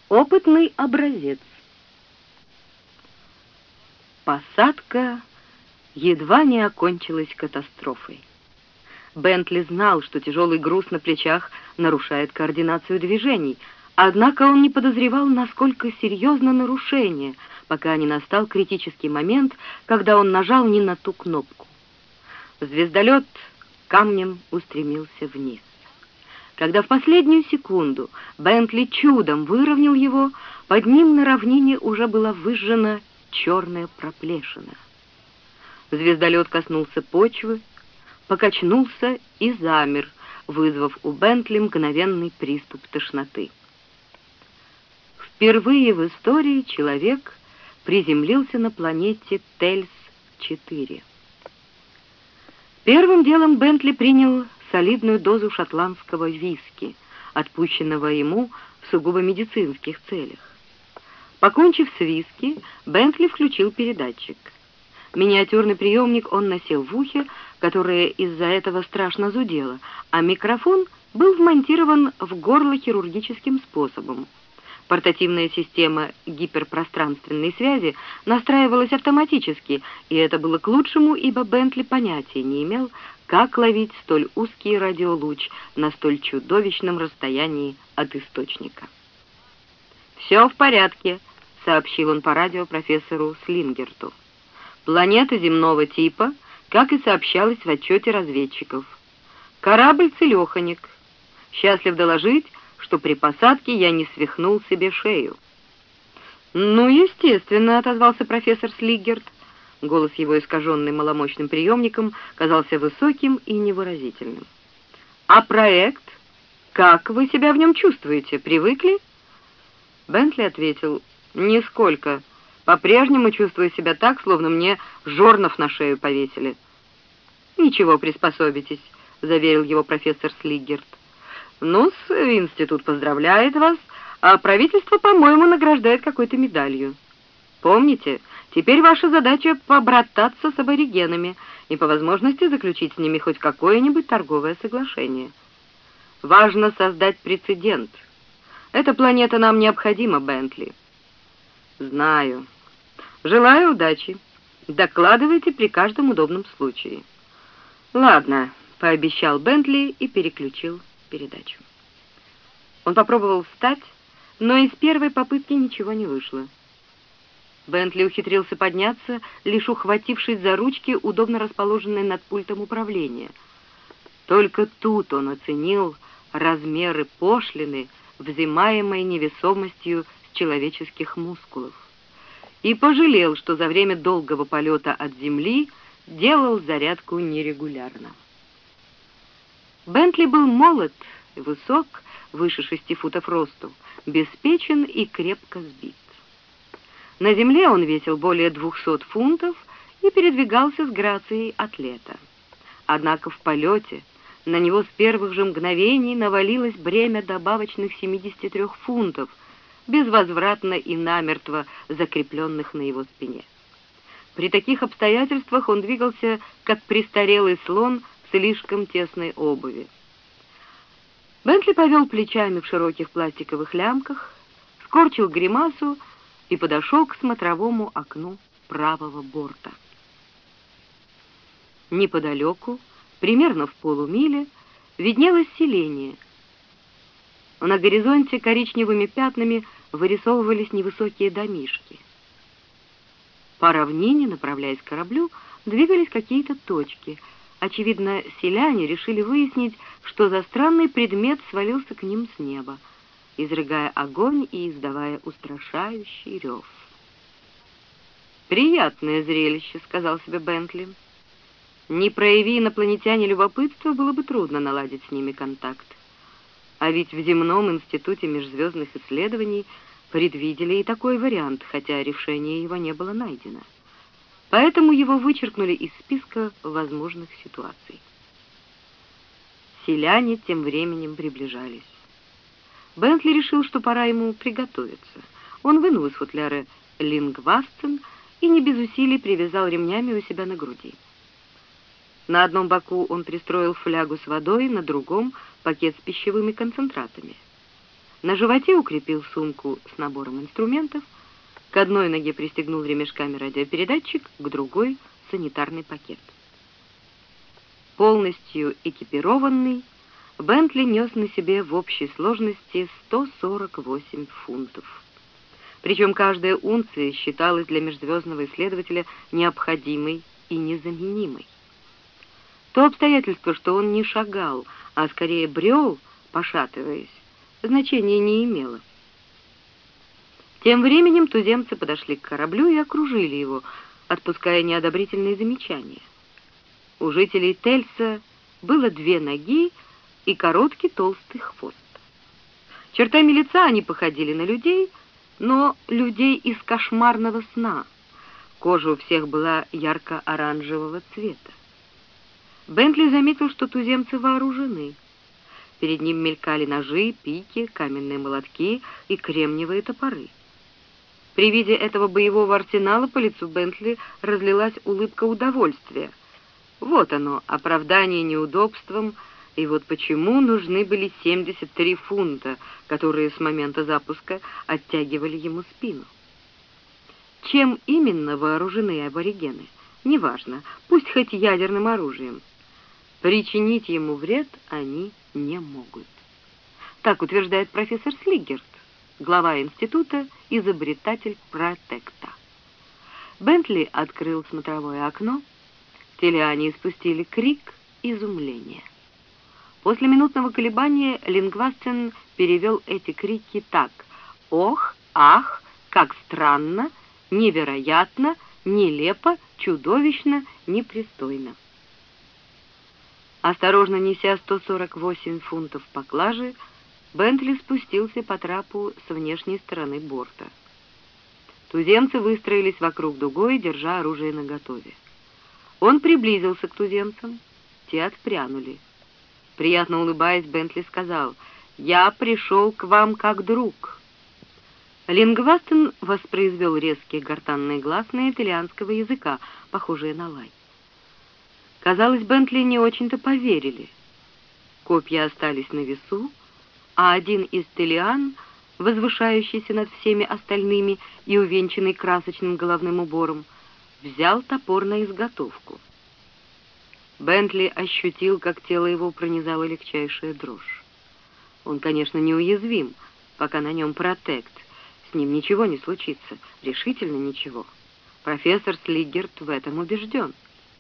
Опытный образец. Посадка едва не окончилась катастрофой. Бентли знал, что тяжелый груз на плечах нарушает координацию движений, однако он не подозревал, насколько серьезно нарушение, пока не настал критический момент, когда он нажал не на ту кнопку. Звездолет камнем устремился вниз. Когда в последнюю секунду Бентли чудом выровнял его, под ним на равнине уже была выжжена черная проплешина. Звездолет коснулся почвы, покачнулся и замер, вызвав у Бентли мгновенный приступ тошноты. Впервые в истории человек приземлился на планете Тельс-4. Первым делом Бентли принял солидную дозу шотландского виски, отпущенного ему в сугубо медицинских целях. Покончив с виски, Бентли включил передатчик. Миниатюрный приемник он носил в ухе, которое из-за этого страшно зудело, а микрофон был вмонтирован в горло хирургическим способом. Портативная система гиперпространственной связи настраивалась автоматически, и это было к лучшему, ибо Бентли понятия не имел, как ловить столь узкий радиолуч на столь чудовищном расстоянии от источника. «Все в порядке», — сообщил он по радио профессору Слингерту. «Планета земного типа, как и сообщалось в отчете разведчиков. Корабль целеханик. Счастлив доложить, что при посадке я не свихнул себе шею». «Ну, естественно», — отозвался профессор Слиггерт. Голос его, искаженный маломощным приемником, казался высоким и невыразительным. «А проект? Как вы себя в нем чувствуете? Привыкли?» Бентли ответил: «Нисколько. По-прежнему чувствую себя так, словно мне жорнов на шею повесили». «Ничего, приспособитесь», — заверил его профессор Слиггерт. «Ну-с, институт поздравляет вас, а правительство, по-моему, награждает какой-то медалью. Помните, теперь ваша задача побрататься с аборигенами и по возможности заключить с ними хоть какое-нибудь торговое соглашение. Важно создать прецедент. Эта планета нам необходима, Бентли». «Знаю. Желаю удачи. Докладывайте при каждом удобном случае». «Ладно», — пообещал Бентли и переключил передачу. Он попробовал встать, но из первой попытки ничего не вышло. Бентли ухитрился подняться, лишь ухватившись за ручки, удобно расположенные над пультом управления. Только тут он оценил размеры пошлины, взимаемой невесомостью с человеческих мускулов, и пожалел, что за время долгого полета от Земли делал зарядку нерегулярно. Бентли был молод, высок, выше 6 футов росту, беспечен и крепко сбит. На земле он весил более 200 фунтов и передвигался с грацией атлета. Однако в полете на него с первых же мгновений навалилось бремя добавочных 73 фунтов, безвозвратно и намертво закрепленных на его спине. При таких обстоятельствах он двигался, как престарелый слон в слишком тесной обуви. Бентли повел плечами в широких пластиковых лямках, скорчил гримасу и подошел к смотровому окну правого борта. Неподалеку, примерно в полумиле, виднелось селение. На горизонте коричневыми пятнами вырисовывались невысокие домишки. По равнине, направляясь к кораблю, двигались какие-то точки. Очевидно, селяне решили выяснить, что за странный предмет свалился к ним с неба, изрыгая огонь и издавая устрашающий рев. «Приятное зрелище», — сказал себе Бентли. «Не прояви инопланетяне любопытства, было бы трудно наладить с ними контакт. А ведь в земном институте межзвездных исследований предвидели и такой вариант, хотя решение его не было найдено. Поэтому его вычеркнули из списка возможных ситуаций». Селяне тем временем приближались. Бентли решил, что пора ему приготовиться. Он вынул из футляра лингвастен и не без усилий привязал ремнями у себя на груди. На одном боку он пристроил флягу с водой, на другом — пакет с пищевыми концентратами. На животе укрепил сумку с набором инструментов, к одной ноге пристегнул ремешками радиопередатчик, к другой — санитарный пакет. Полностью экипированный, Бентли нес на себе в общей сложности 148 фунтов. Причем каждая унция считалась для межзвездного исследователя необходимой и незаменимой. То обстоятельство, что он не шагал, а скорее брел, пошатываясь, значения не имело. Тем временем туземцы подошли к кораблю и окружили его, отпуская неодобрительные замечания. У жителей Тельса было 2 ноги и короткий толстый хвост. Чертами лица они походили на людей, но людей из кошмарного сна. Кожа у всех была ярко-оранжевого цвета. Бентли заметил, что туземцы вооружены. Перед ним мелькали ножи, пики, каменные молотки и кремниевые топоры. При виде этого боевого арсенала по лицу Бентли разлилась улыбка удовольствия. Вот оно, оправдание неудобствам, и вот почему нужны были 73 фунта, которые с момента запуска оттягивали ему спину. Чем именно вооружены аборигены? Неважно, пусть хоть ядерным оружием. Причинить ему вред они не могут. Так утверждает профессор Слиггерт, глава института, изобретатель протекта. Бентли открыл смотровое окно. Телиане испустили крик изумления. После минутного колебания Лингвастен перевел эти крики так: «Ох, ах, как странно, невероятно, нелепо, чудовищно, непристойно». Осторожно неся 148 фунтов поклажи, Бентли спустился по трапу с внешней стороны борта. Туземцы выстроились вокруг дугой, держа оружие наготове. Он приблизился к туземцам, те отпрянули. Приятно улыбаясь, Бентли сказал: «Я пришел к вам как друг». Лингвастен воспроизвел резкие гортанные гласные итальянского языка, похожие на лай. Казалось, Бентли не очень-то поверили. Копья остались на весу, а один из телиан, возвышающийся над всеми остальными и увенчанный красочным головным убором, взял топор на изготовку. Бентли ощутил, как тело его пронизала легчайшая дрожь. Он, конечно, неуязвим, пока на нем протект. С ним ничего не случится, решительно ничего. Профессор Слиггерт в этом убежден.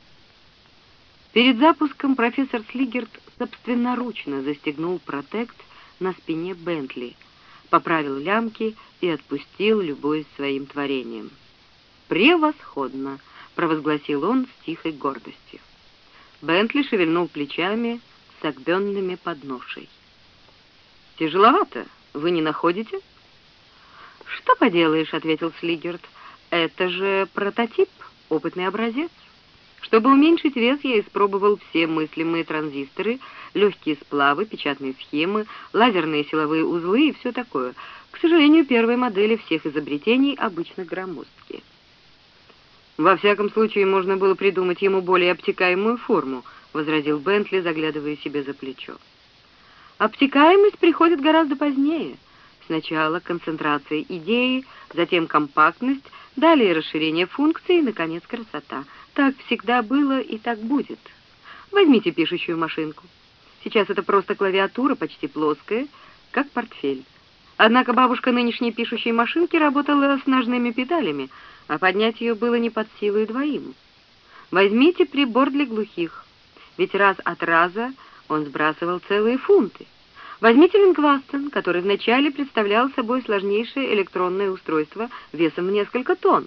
Перед запуском профессор Слиггерт собственноручно застегнул протект на спине Бентли, поправил лямки и отпустил, любуясь своим творением. «Превосходно!» — провозгласил он с тихой гордостью. Бентли шевельнул плечами, согбенными под ношей. «Тяжеловато, вы не находите?» «Что поделаешь», — ответил Слиггерт. «Это же прототип, опытный образец. Чтобы уменьшить вес, я испробовал все мыслимые транзисторы, легкие сплавы, печатные схемы, лазерные силовые узлы и все такое. К сожалению, первые модели всех изобретений обычно громоздкие». «Во всяком случае, можно было придумать ему более обтекаемую форму», — возразил Бентли, заглядывая себе за плечо. «Обтекаемость приходит гораздо позднее. Сначала концентрация идеи, затем компактность, далее расширение функций и, наконец, красота. Так всегда было и так будет. Возьмите пишущую машинку. Сейчас это просто клавиатура, почти плоская, как портфель. Однако бабушка нынешней пишущей машинки работала с ножными педалями, а поднять ее было не под силу и двоим. Возьмите прибор для глухих, ведь раз от раза он сбрасывал целые фунты. Возьмите Лингвастен, который вначале представлял собой сложнейшее электронное устройство весом в несколько тонн.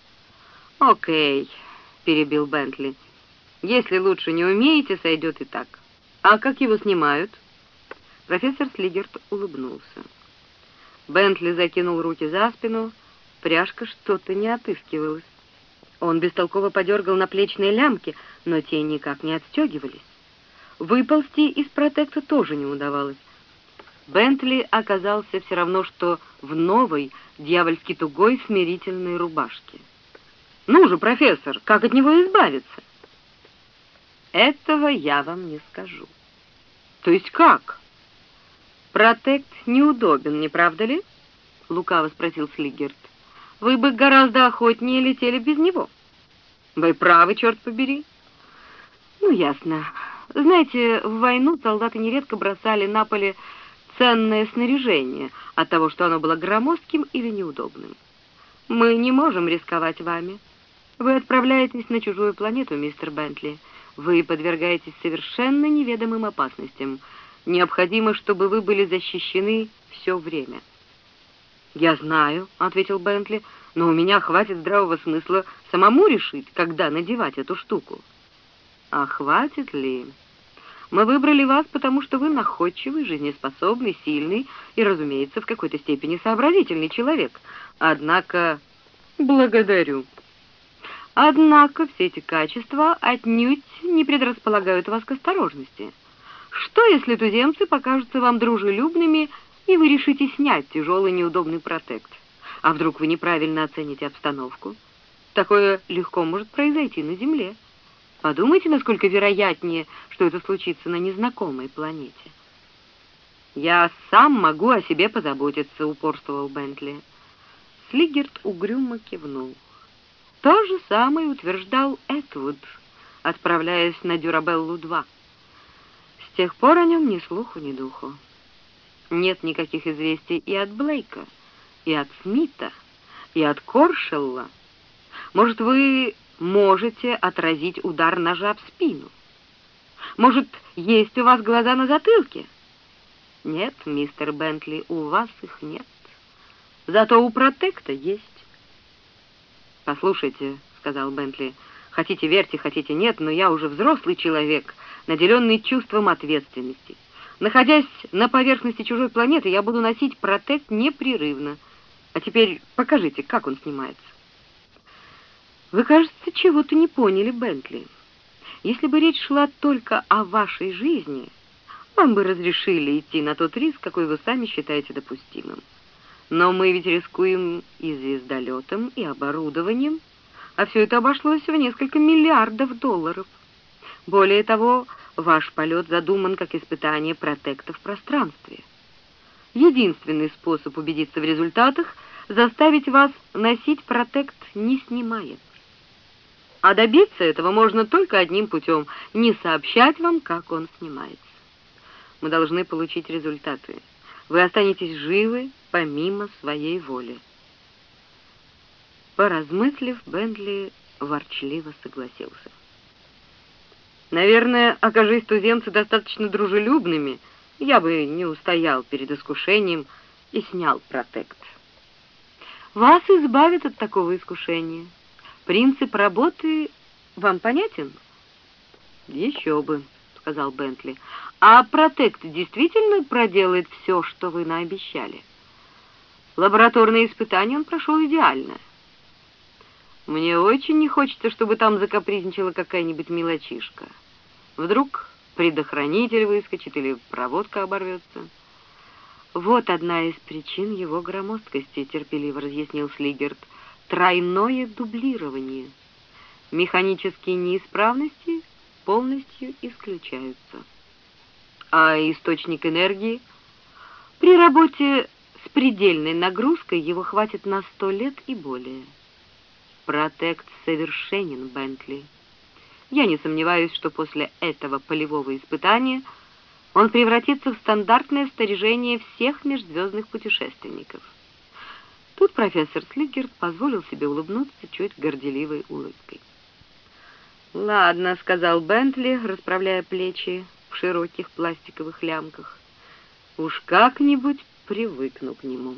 «Окей», — перебил Бентли, — «если лучше не умеете, сойдет и так. А как его снимают?» Профессор Слиггерт улыбнулся. Бентли закинул руки за спину, пряжка что-то не отыскивалась. Он бестолково подергал наплечные лямки, но те никак не отстегивались. Выползти из протекта тоже не удавалось. Бентли оказался все равно, что в новой, дьявольски тугой смирительной рубашке. «Ну же, профессор, как от него избавиться?» «Этого я вам не скажу». «То есть как?» «Протект неудобен, не правда ли?» — лукаво спросил Слиггерт. «Вы бы гораздо охотнее летели без него». «Вы правы, черт побери». «Ну, ясно. Знаете, в войну солдаты нередко бросали на поле ценное снаряжение от того, что оно было громоздким или неудобным. Мы не можем рисковать вами. Вы отправляетесь на чужую планету, мистер Бентли. Вы подвергаетесь совершенно неведомым опасностям. Необходимо, чтобы вы были защищены все время». «Я знаю», — ответил Бентли, — «но у меня хватит здравого смысла самому решить, когда надевать эту штуку». «А хватит ли? Мы выбрали вас, потому что вы находчивый, жизнеспособный, сильный и, разумеется, в какой-то степени сообразительный человек. Однако...» «Благодарю. Однако все эти качества отнюдь не предрасполагают вас к осторожности. Что, если туземцы покажутся вам дружелюбными, и вы решите снять тяжелый неудобный протект? А вдруг вы неправильно оцените обстановку? Такое легко может произойти на Земле. Подумайте, насколько вероятнее, что это случится на незнакомой планете». «Я сам могу о себе позаботиться», — упорствовал Бентли. Слиггерт угрюмо кивнул. То же самое утверждал Этвуд, отправляясь на Дюрабеллу-2. С тех пор о нем ни слуху, ни духу. Нет никаких известий и от Блейка, и от Смита, и от Коршелла. Может, вы можете отразить удар ножа в спину? Может, есть у вас глаза на затылке? Нет, мистер Бентли, у вас их нет. Зато у протекта есть. «Послушайте», — сказал Бентли, — «хотите верьте, хотите нет, но я уже взрослый человек, наделенный чувством ответственности. Находясь на поверхности чужой планеты, я буду носить протект непрерывно. А теперь покажите, как он снимается». «Вы, кажется, чего-то не поняли, Бентли. Если бы речь шла только о вашей жизни, вам бы разрешили идти на тот риск, какой вы сами считаете допустимым. Но мы ведь рискуем и звездолетом, и оборудованием, а все это обошлось в несколько миллиардов долларов. Более того, ваш полет задуман как испытание протекта в пространстве. Единственный способ убедиться в результатах — заставить вас носить протект, не снимая. А добиться этого можно только одним путем — не сообщать вам, как он снимается. Мы должны получить результаты. Вы останетесь живы помимо своей воли». Поразмыслив, Бентли ворчливо согласился. «Наверное, окажись туземцы достаточно дружелюбными, я бы не устоял перед искушением и снял протект». «Вас избавят от такого искушения. Принцип работы вам понятен?» «Еще бы», — сказал Бентли. «А протект действительно проделает все, что вы наобещали? Лабораторные испытания он прошел идеально». «Мне очень не хочется, чтобы там закапризничала какая-нибудь мелочишка. Вдруг предохранитель выскочит или проводка оборвется». «Вот одна из причин его громоздкости», — терпеливо разъяснил Слиггерт. «Тройное дублирование. Механические неисправности полностью исключаются». «А источник энергии?» «При работе с предельной нагрузкой его хватит на 100 лет и более». «Протект совершенен, Бентли. Я не сомневаюсь, что после этого полевого испытания он превратится в стандартное снаряжение всех межзвездных путешественников». Тут профессор Слиггерт позволил себе улыбнуться чуть горделивой улыбкой. «Ладно», — сказал Бентли, расправляя плечи в широких пластиковых лямках. «Уж как-нибудь привыкну к нему».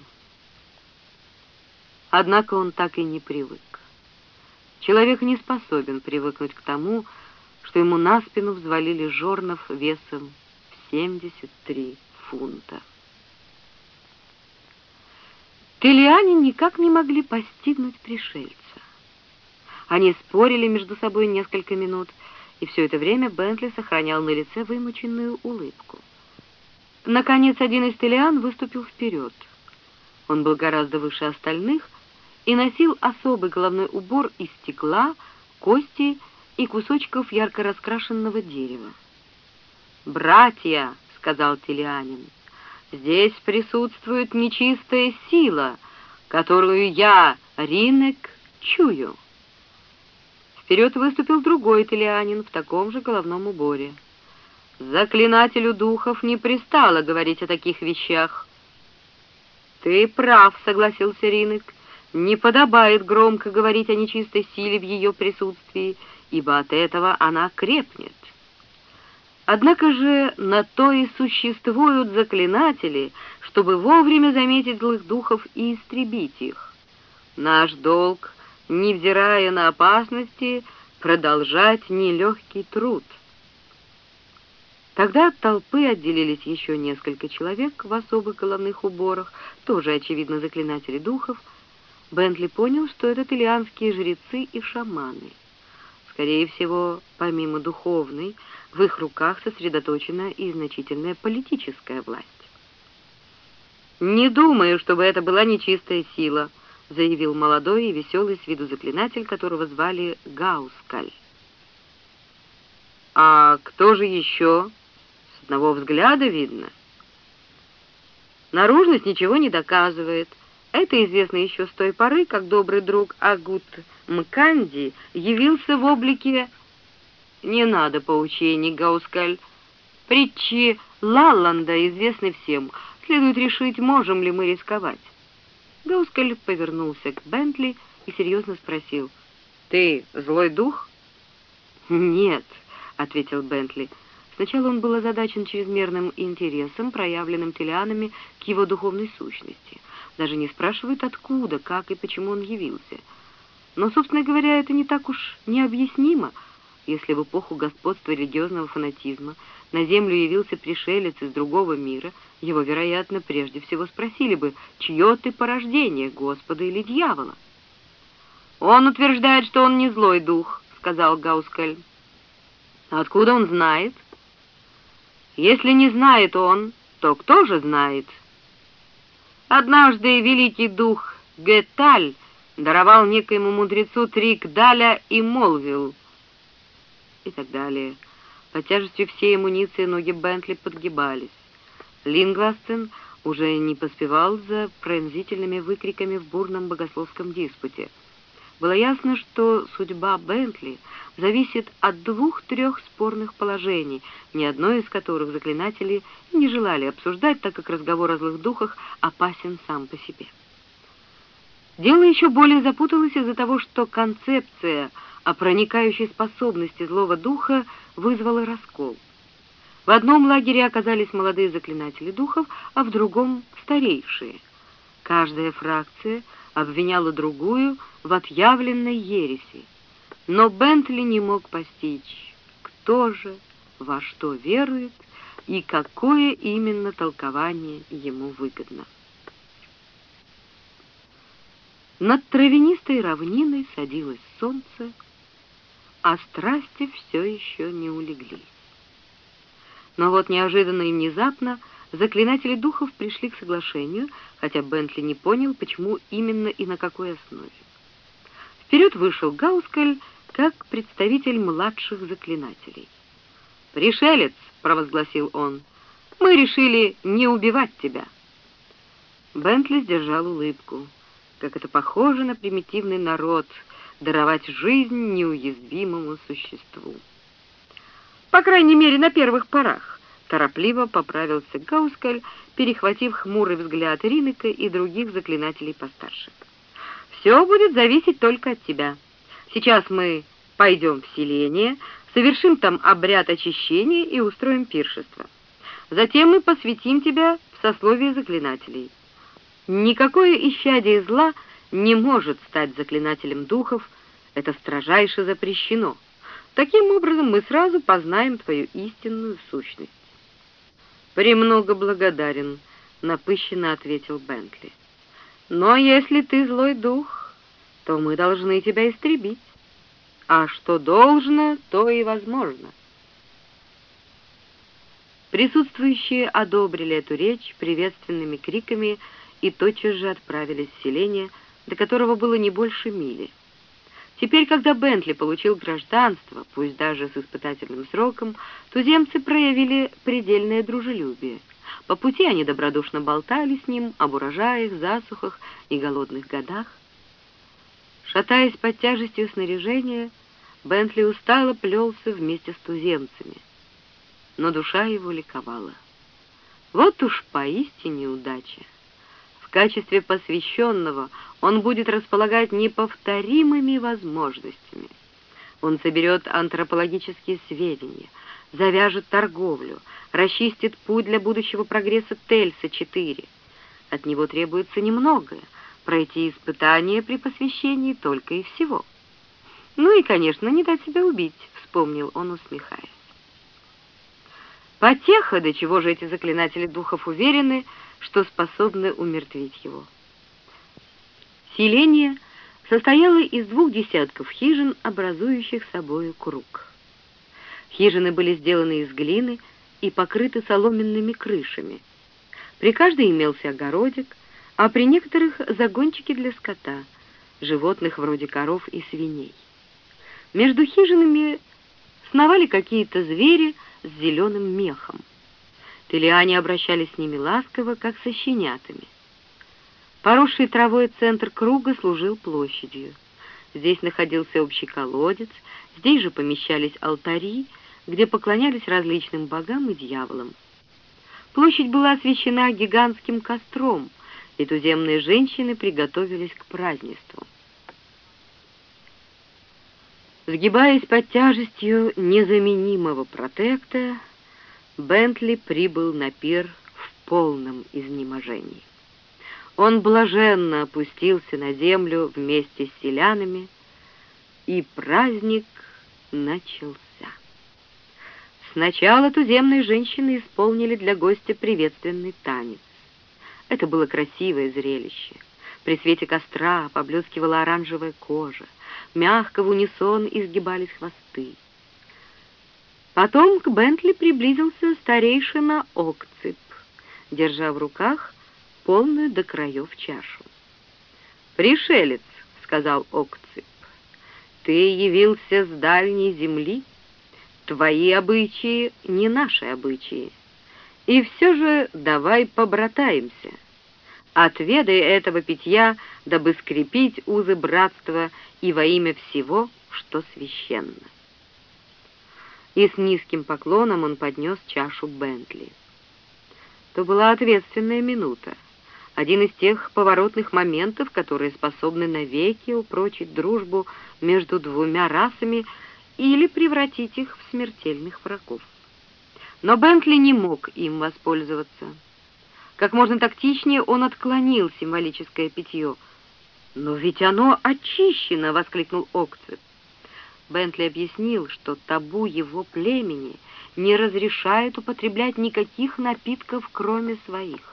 Однако он так и не привык. Человек не способен привыкнуть к тому, что ему на спину взвалили жорнов весом в 73 фунта. Телиане никак не могли постигнуть пришельца. Они спорили между собой несколько минут, и все это время Бентли сохранял на лице вымученную улыбку. Наконец, один из телиан выступил вперед. Он был гораздо выше остальных и носил особый головной убор из стекла, кости и кусочков ярко раскрашенного дерева. «Братья», — сказал телианин, — Здесь присутствует нечистая сила, которую я, Ринек, чую». Вперед выступил другой телианин в таком же головном уборе. «Заклинателю духов не пристало говорить о таких вещах». «Ты прав», — согласился Ринек. «Не подобает громко говорить о нечистой силе в ее присутствии, ибо от этого она крепнет. Однако же на то и существуют заклинатели, чтобы вовремя заметить злых духов и истребить их. Наш долг, невзирая на опасности, продолжать нелегкий труд». Тогда от толпы отделились еще несколько человек в особых головных уборах, тоже, очевидно, заклинатели духов. Бентли понял, что это телианские жрецы и шаманы. Скорее всего, помимо духовной, в их руках сосредоточена и значительная политическая власть. «Не думаю, чтобы это была нечистая сила», — заявил молодой и веселый с виду заклинатель, которого звали Гаускаль. «А кто же еще? С одного взгляда видно». «Наружность ничего не доказывает. Это известно еще с той поры, как добрый друг Агут Мканди явился в облике...» «Не надо поучений, Гаускаль. Притчи Лалланда известны всем. Следует решить, можем ли мы рисковать». Гаускаль повернулся к Бентли и серьезно спросил: «Ты злой дух?» «Нет», — ответил Бентли. Сначала он был озадачен чрезмерным интересом, проявленным телианами к его духовной сущности. Даже не спрашивают, откуда, как и почему он явился. Но, собственно говоря, это не так уж необъяснимо. Если в эпоху господства религиозного фанатизма на землю явился пришелец из другого мира, его, вероятно, прежде всего спросили бы, чье ты порождение, Господа или дьявола? «Он утверждает, что он не злой дух», — сказал Гаускаль. «Откуда он знает?» «Если не знает он, то кто же знает?» «Однажды великий дух Геталь даровал некоему мудрецу Трикдаля и молвил...» И так далее. Под тяжестью всей амуниции ноги Бентли подгибались. Лингластен уже не поспевал за пронзительными выкриками в бурном богословском диспуте. Было ясно, что судьба Бентли зависит от 2-3 спорных положений, ни одно из которых заклинатели не желали обсуждать, так как разговор о злых духах опасен сам по себе. Дело еще более запуталось из-за того, что концепция о проникающей способности злого духа вызвала раскол. В одном лагере оказались молодые заклинатели духов, а в другом — старейшие. Каждая фракция обвиняла другую в отъявленной ереси. Но Бентли не мог постичь, кто же, во что верует и какое именно толкование ему выгодно. Над травянистой равниной садилось солнце, а страсти все еще не улеглись. Но вот неожиданно и внезапно заклинатели духов пришли к соглашению, хотя Бентли не понял, почему именно и на какой основе. Вперед вышел Гаускаль как представитель младших заклинателей. «Пришелец», — провозгласил он, — «мы решили не убивать тебя». Бентли сдержал улыбку. Как это похоже на примитивный народ — даровать жизнь неуязвимому существу. «По крайней мере, на первых порах», — торопливо поправился Гаускаль, перехватив хмурый взгляд Ринека и других заклинателей постарше. «Все будет зависеть только от тебя. Сейчас мы пойдем в селение, совершим там обряд очищения и устроим пиршество. Затем мы посвятим тебя в сословие заклинателей. Никакое исчадие зла не может стать заклинателем духов, это строжайше запрещено. Таким образом мы сразу познаем твою истинную сущность». «Премного благодарен», — напыщенно ответил Бентли. «Но если ты злой дух, то мы должны тебя истребить. А что должно, то и возможно». Присутствующие одобрили эту речь приветственными криками и тотчас же отправились в селение, до которого было не больше мили. Теперь, когда Бентли получил гражданство, пусть даже с испытательным сроком, туземцы проявили предельное дружелюбие. По пути они добродушно болтали с ним об урожаях, засухах и голодных годах. Шатаясь под тяжестью снаряжения, Бентли устало плелся вместе с туземцами, но душа его ликовала. Вот уж поистине удача. В качестве посвященного он будет располагать неповторимыми возможностями. Он соберет антропологические сведения, завяжет торговлю, расчистит путь для будущего прогресса Тельса-4. От него требуется немногое — пройти испытания при посвящении только и всего. Ну и, конечно, не дать себя убить, вспомнил он, усмехаясь. Потеха, до чего же эти заклинатели духов уверены, что способны умертвить его. Селение состояло из 2 десятков хижин, образующих собою круг. Хижины были сделаны из глины и покрыты соломенными крышами. При каждой имелся огородик, а при некоторых загончики для скота, животных вроде коров и свиней. Между хижинами сновали какие-то звери с зеленым мехом. Телиане обращались с ними ласково, как со щенятами. Поросший травой центр круга служил площадью. Здесь находился общий колодец, здесь же помещались алтари, где поклонялись различным богам и дьяволам. Площадь была освещена гигантским костром, и туземные женщины приготовились к празднеству. Сгибаясь под тяжестью незаменимого протекта, Бентли прибыл на пир в полном изнеможении. Он блаженно опустился на землю вместе с селянами, и праздник начался. Сначала туземные женщины исполнили для гостя приветственный танец. Это было красивое зрелище. При свете костра поблескивала оранжевая кожа, мягко в унисон изгибались хвосты. Потом к Бентли приблизился старейшина Окцип, держа в руках полную до краев чашу. «Пришелец», — сказал Окцип, — «ты явился с дальней земли. Твои обычаи не наши обычаи. И все же давай побратаемся. Отведай этого питья, дабы скрепить узы братства и во имя всего, что священно». И с низким поклоном он поднес чашу Бентли. То была ответственная минута, один из тех поворотных моментов, которые способны навеки упрочить дружбу между 2 расами или превратить их в смертельных врагов. Но Бентли не мог им воспользоваться. Как можно тактичнее он отклонил символическое питье. «Но ведь оно очищено!» — воскликнул Окцип. Бентли объяснил, что табу его племени не разрешает употреблять никаких напитков, кроме своих.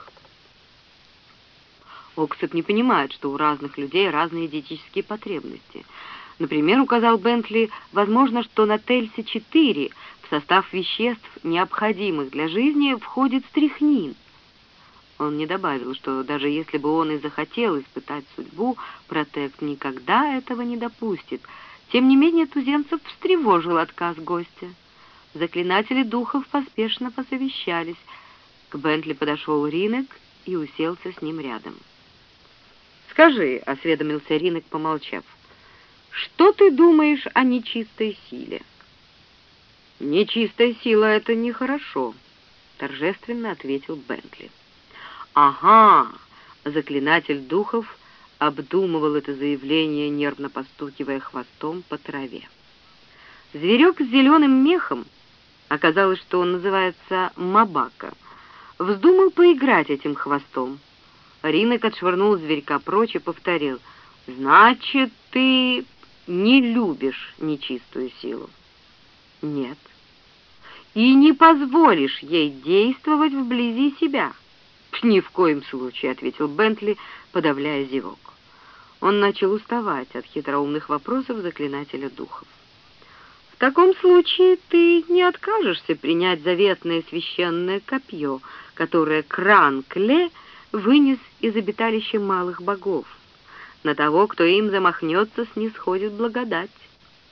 Окцип не понимает, что у разных людей разные диетические потребности. Например, указал Бентли, возможно, что на Тельсе-4 в состав веществ, необходимых для жизни, входит стрихнин. Он не добавил, что даже если бы он и захотел испытать судьбу, протект никогда этого не допустит. Тем не менее, туземцев встревожил отказ гостя. Заклинатели духов поспешно посовещались. К Бентли подошел Ринек и уселся с ним рядом. «Скажи», — осведомился Ринек, помолчав, — «что ты думаешь о нечистой силе?» «Нечистая сила — это нехорошо», — торжественно ответил Бентли. «Ага», — заклинатель духов обдумывал это заявление, нервно постукивая хвостом по траве. Зверек с зеленым мехом, оказалось, что он называется Мабака, вздумал поиграть этим хвостом. Ринек отшвырнул зверька прочь и повторил: «Значит, ты не любишь нечистую силу?» «Нет». «И не позволишь ей действовать вблизи себя?» «Ни в коем случае», — ответил Бентли, подавляя зевок. Он начал уставать от хитроумных вопросов заклинателя духов. «В таком случае ты не откажешься принять заветное священное копье, которое Кран-Кле вынес из обиталища малых богов. На того, кто им замахнется, снисходит благодать».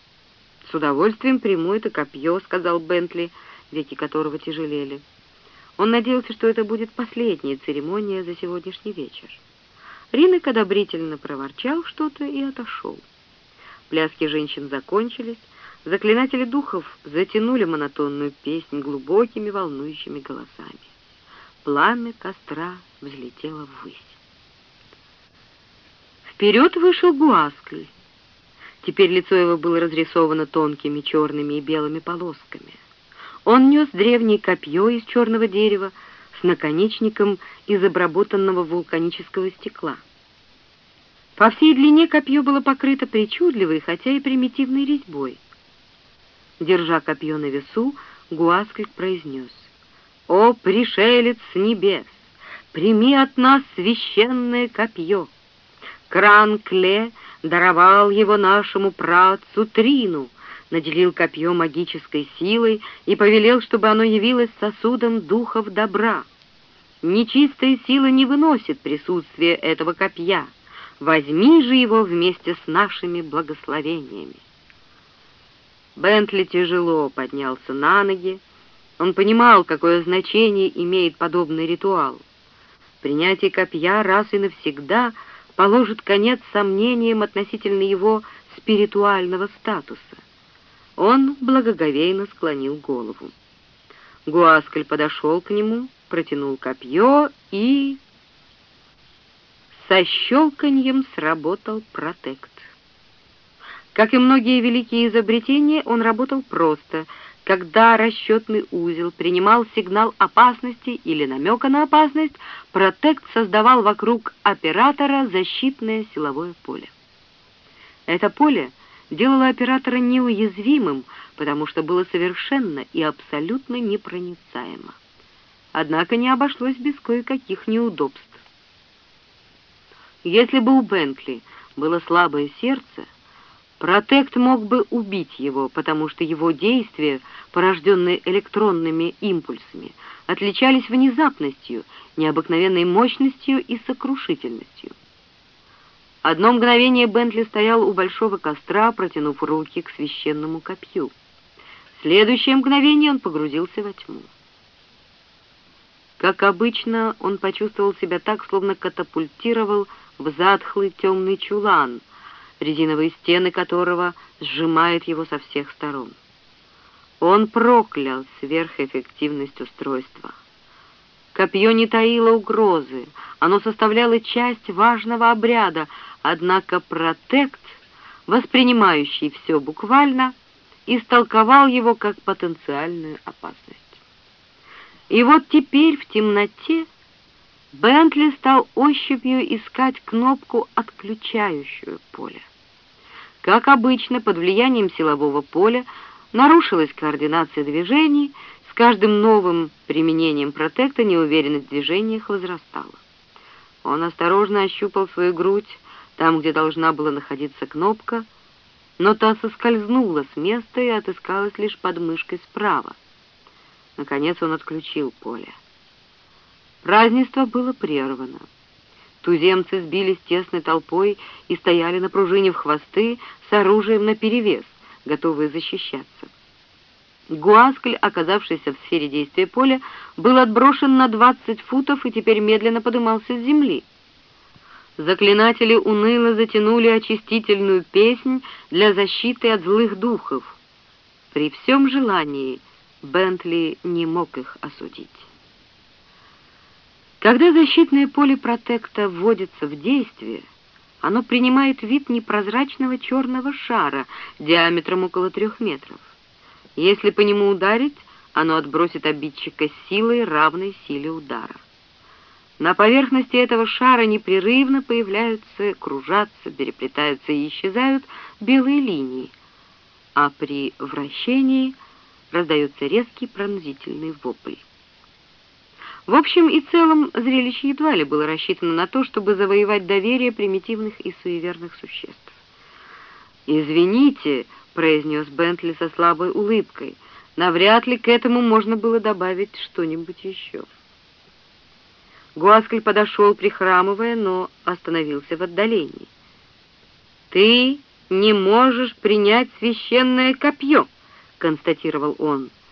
«С удовольствием приму это копье», — сказал Бентли, веки которого тяжелели. Он надеялся, что это будет последняя церемония за сегодняшний вечер. Ринок одобрительно проворчал что-то и отошел. Пляски женщин закончились, заклинатели духов затянули монотонную песнь глубокими волнующими голосами. Пламя костра взлетело ввысь. Вперед вышел Гуаскль. Теперь лицо его было разрисовано тонкими черными и белыми полосками. Он нес древнее копье из черного дерева с наконечником из обработанного вулканического стекла. По всей длине копье было покрыто причудливой, хотя и примитивной резьбой. Держа копье на весу, Гуаскль произнес: «О, пришелец с небес, прими от нас священное копье! Кран-Кле даровал его нашему праотцу Трину, наделил копье магической силой и повелел, чтобы оно явилось сосудом духов добра. Нечистая сила не выносит присутствия этого копья. Возьми же его вместе с нашими благословениями». Бентли тяжело поднялся на ноги. Он понимал, какое значение имеет подобный ритуал. Принятие копья раз и навсегда положит конец сомнениям относительно его спиритуального статуса. Он благоговейно склонил голову. Гуаскль подошел к нему, протянул копье и... Со щелканьем сработал протект. Как и многие великие изобретения, он работал просто. Когда расчетный узел принимал сигнал опасности или намека на опасность, протект создавал вокруг оператора защитное силовое поле. Это поле делало оператора неуязвимым, потому что было совершенно и абсолютно непроницаемо. Однако не обошлось без кое-каких неудобств. Если бы у Бентли было слабое сердце, протект мог бы убить его, потому что его действия, порожденные электронными импульсами, отличались внезапностью, необыкновенной мощностью и сокрушительностью. Одно мгновение Бентли стоял у большого костра, протянув руки к священному копью. В следующее мгновение он погрузился во тьму. Как обычно, он почувствовал себя так, словно катапультировал в затхлый темный чулан, резиновые стены которого сжимают его со всех сторон. Он проклял сверхэффективность устройства. Копье не таило угрозы, оно составляло часть важного обряда, однако протект, воспринимающий все буквально, истолковал его как потенциальную опасность. И вот теперь в темноте Бентли стал ощупью искать кнопку, отключающую поле. Как обычно, под влиянием силового поля нарушилась координация движений, с каждым новым применением протекта неуверенность в движениях возрастала. Он осторожно ощупал свою грудь, там, где должна была находиться кнопка, но та соскользнула с места и отыскалась лишь под мышкой справа. Наконец он отключил поле. Празднество было прервано. Туземцы сбились тесной толпой и стояли, напружинив хвосты, с оружием наперевес, готовые защищаться. Гуаскль, оказавшийся в сфере действия поля, был отброшен на 20 футов и теперь медленно подымался с земли. Заклинатели уныло затянули очистительную песнь для защиты от злых духов. При всем желании Бентли не мог их осудить. Когда защитное поле протекта вводится в действие, оно принимает вид непрозрачного черного шара диаметром около 3 метров. Если по нему ударить, оно отбросит обидчика силой, равной силе удара. На поверхности этого шара непрерывно появляются, кружатся, переплетаются и исчезают белые линии, а при вращении раздается резкий пронзительный вопль. В общем и целом, зрелище едва ли было рассчитано на то, чтобы завоевать доверие примитивных и суеверных существ. «Извините», — произнес Бентли со слабой улыбкой, — «навряд ли к этому можно было добавить что-нибудь еще». Гуаскль подошел, прихрамывая, но остановился в отдалении. «Ты не можешь принять священное копье», — констатировал он.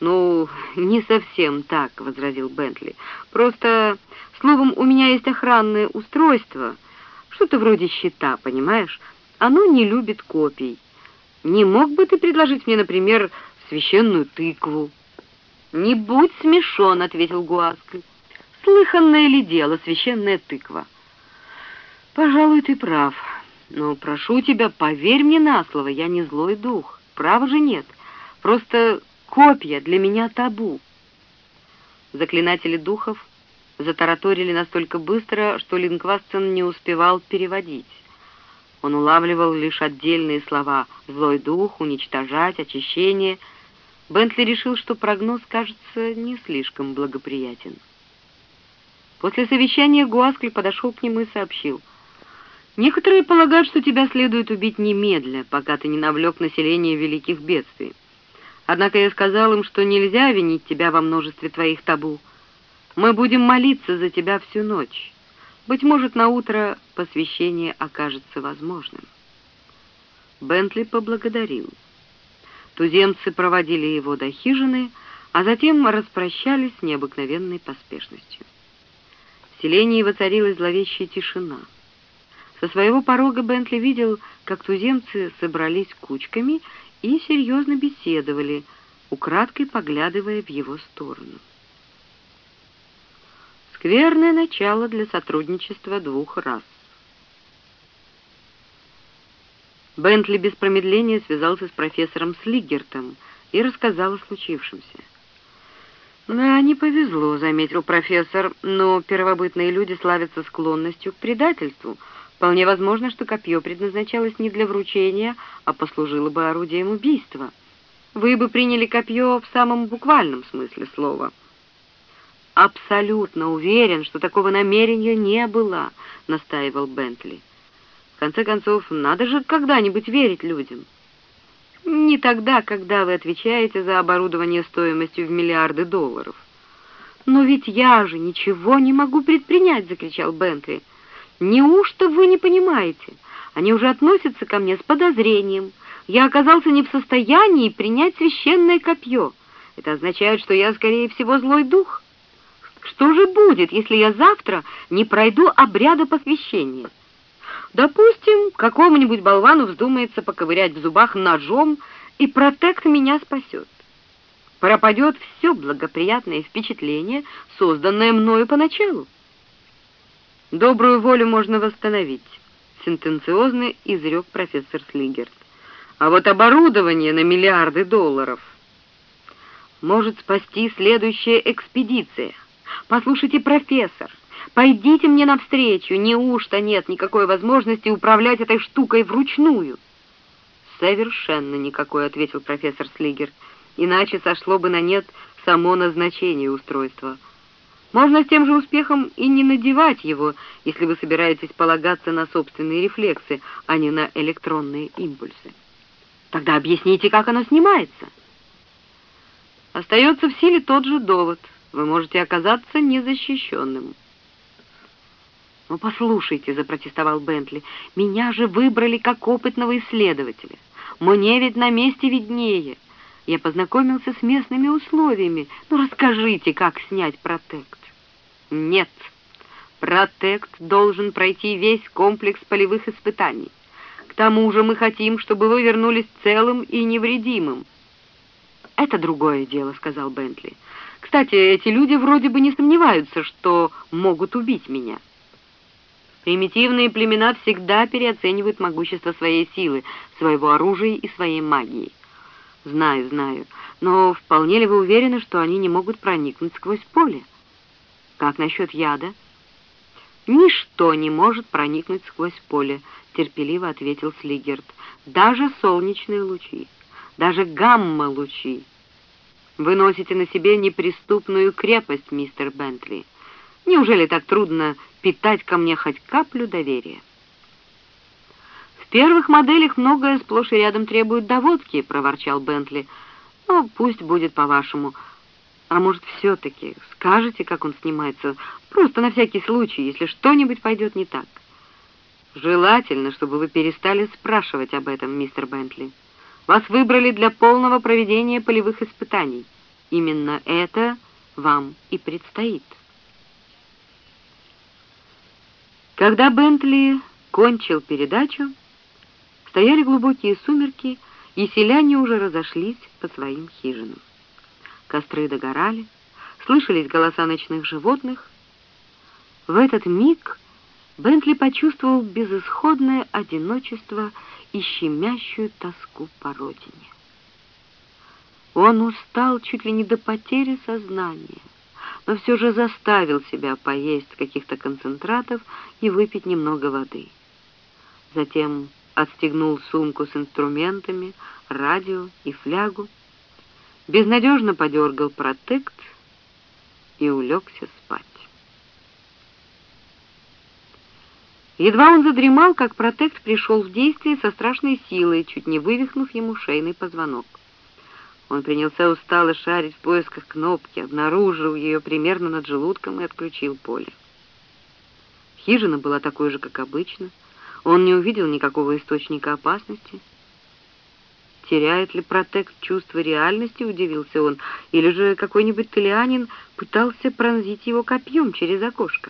«Ну, не совсем так», — возразил Бентли. «Просто, словом, у меня есть охранное устройство, что-то вроде щита, понимаешь? Оно не любит копий. Не мог бы ты предложить мне, например, священную тыкву?» «Не будь смешон», — ответил Гуаскаль. «Слыханное ли дело, священная тыква?» «Пожалуй, ты прав. Но прошу тебя, поверь мне на слово, я не злой дух. Права же нет. Просто копья для меня табу». Заклинатели духов затараторили настолько быстро, что Линквастен не успевал переводить. Он улавливал лишь отдельные слова: «злой дух», «уничтожать», «очищение». Бентли решил, что прогноз кажется не слишком благоприятен. После совещания Гуаскаль подошел к нему и сообщил: «Некоторые полагают, что тебя следует убить немедля, пока ты не навлек население великих бедствий. Однако я сказал им, что нельзя винить тебя во множестве твоих табу. Мы будем молиться за тебя всю ночь. Быть может, наутро посвящение окажется возможным». Бентли поблагодарил. Туземцы проводили его до хижины, а затем распрощались с необыкновенной поспешностью. В селении воцарилась зловещая тишина. Со своего порога Бентли видел, как туземцы собрались кучками и серьезно беседовали, украдкой поглядывая в его сторону. Скверное начало для сотрудничества двух рас. Бентли без промедления связался с профессором Слиггертом и рассказал о случившемся. «Да, не повезло», — заметил профессор, «но первобытные люди славятся склонностью к предательству. Вполне возможно, что копье предназначалось не для вручения, а послужило бы орудием убийства. Вы бы приняли копье в самом буквальном смысле слова». «Абсолютно уверен, что такого намерения не было», — настаивал Бентли. «В конце концов, надо же когда-нибудь верить людям». «Не тогда, когда вы отвечаете за оборудование стоимостью в миллиарды долларов». «Но ведь я же ничего не могу предпринять», — закричал Бентли. «Неужто вы не понимаете? Они уже относятся ко мне с подозрением. Я оказался не в состоянии принять священное копье. Это означает, что я, скорее всего, злой дух. Что же будет, если я завтра не пройду обряда посвящения? Допустим, какому-нибудь болвану вздумается поковырять в зубах ножом, и протект меня спасет. Пропадет все благоприятное впечатление, созданное мною поначалу. Добрую волю можно восстановить», — сентенциозно изрек профессор Слиггерт. «А вот оборудование на миллиарды долларов может спасти следующая экспедиция. Послушайте, профессор, пойдите мне навстречу, неужто нет никакой возможности управлять этой штукой вручную?» «Совершенно никакой», — ответил профессор Слиггерт, «иначе сошло бы на нет само назначение устройства. Можно с тем же успехом и не надевать его, если вы собираетесь полагаться на собственные рефлексы, а не на электронные импульсы. Тогда объясните, как оно снимается». «Остается в силе тот же довод. Вы можете оказаться незащищенным». «Ну, послушайте», — запротестовал Бентли, — «меня же выбрали как опытного исследователя. Мне ведь на месте виднее. Я познакомился с местными условиями. Ну, расскажите, как снять протект». «Нет, протект должен пройти весь комплекс полевых испытаний. К тому же мы хотим, чтобы вы вернулись целым и невредимым». «Это другое дело», — сказал Бентли. «Кстати, эти люди вроде бы не сомневаются, что могут убить меня». Примитивные племена всегда переоценивают могущество своей силы, своего оружия и своей магии. «Знаю, знаю, но вполне ли вы уверены, что они не могут проникнуть сквозь поле? Как насчет яда?» «Ничто не может проникнуть сквозь поле», — терпеливо ответил Слиггерт. «Даже солнечные лучи, даже гамма-лучи. Вы носите на себе неприступную крепость, мистер Бентли. Неужели так трудно питать ко мне хоть каплю доверия?» «В первых моделях многое сплошь и рядом требует доводки», — проворчал Бентли. «Ну, пусть будет по-вашему. А может, все-таки скажете, как он снимается, просто на всякий случай, если что-нибудь пойдет не так?» «Желательно, чтобы вы перестали спрашивать об этом, мистер Бентли. Вас выбрали для полного проведения полевых испытаний. Именно это вам и предстоит. Когда Бентли кончил передачу, стояли глубокие сумерки, и селяне уже разошлись по своим хижинам. Костры догорали, слышались голоса ночных животных. В этот миг Бентли почувствовал безысходное одиночество и щемящую тоску по родине. Он устал чуть ли не до потери сознания, но все же заставил себя поесть каких-то концентратов и выпить немного воды. Затем отстегнул сумку с инструментами, радио и флягу, безнадежно подергал протект и улегся спать. Едва он задремал, как протект пришел в действие со страшной силой, чуть не вывихнув ему шейный позвонок. Он принялся устало шарить в поисках кнопки, обнаружил ее примерно над желудком и отключил поле. Хижина была такой же, как обычно. Он не увидел никакого источника опасности. Теряет ли протект чувство реальности, удивился он, или же какой-нибудь талианин пытался пронзить его копьем через окошко.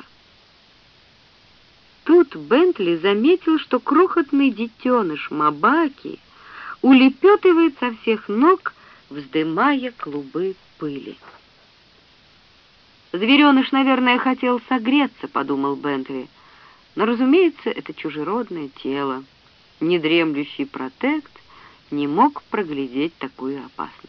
Тут Бентли заметил, что крохотный детеныш Мабаки улепетывает со всех ног, вздымая клубы пыли. «Звереныш, наверное, хотел согреться», — подумал Бентли. Но, разумеется, это чужеродное тело. Недремлющий протект не мог проглядеть такую опасность.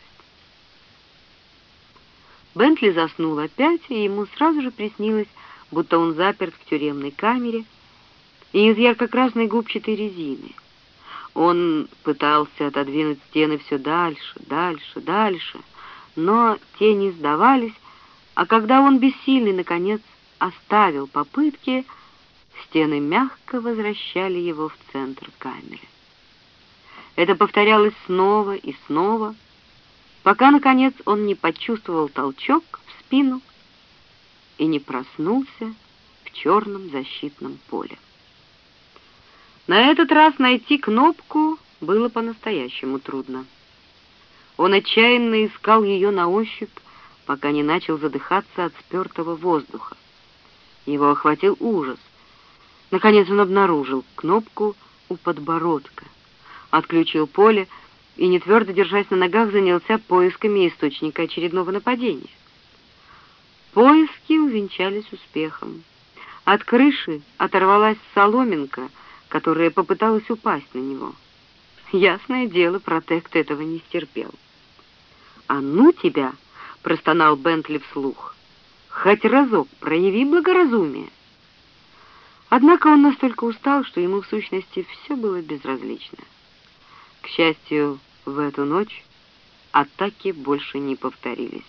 Бентли заснул опять, и ему сразу же приснилось, будто он заперт в тюремной камере и из ярко-красной губчатой резины. Он пытался отодвинуть стены все дальше, дальше, дальше, но те не сдавались, а когда он бессильный, наконец, оставил попытки, стены мягко возвращали его в центр камеры. Это повторялось снова и снова, пока, наконец, он не почувствовал толчок в спину и не проснулся в черном защитном поле. На этот раз найти кнопку было по-настоящему трудно. Он отчаянно искал ее на ощупь, пока не начал задыхаться от спертого воздуха. Его охватил ужас. Наконец он обнаружил кнопку у подбородка, отключил поле и, не твердо держась на ногах, занялся поисками источника очередного нападения. Поиски увенчались успехом. От крыши оторвалась соломинка, которая попыталась упасть на него. Ясное дело, протект этого не стерпел. «А ну тебя!» — простонал Бентли вслух. «Хоть разок прояви благоразумие!» Однако он настолько устал, что ему в сущности все было безразлично. К счастью, в эту ночь атаки больше не повторились.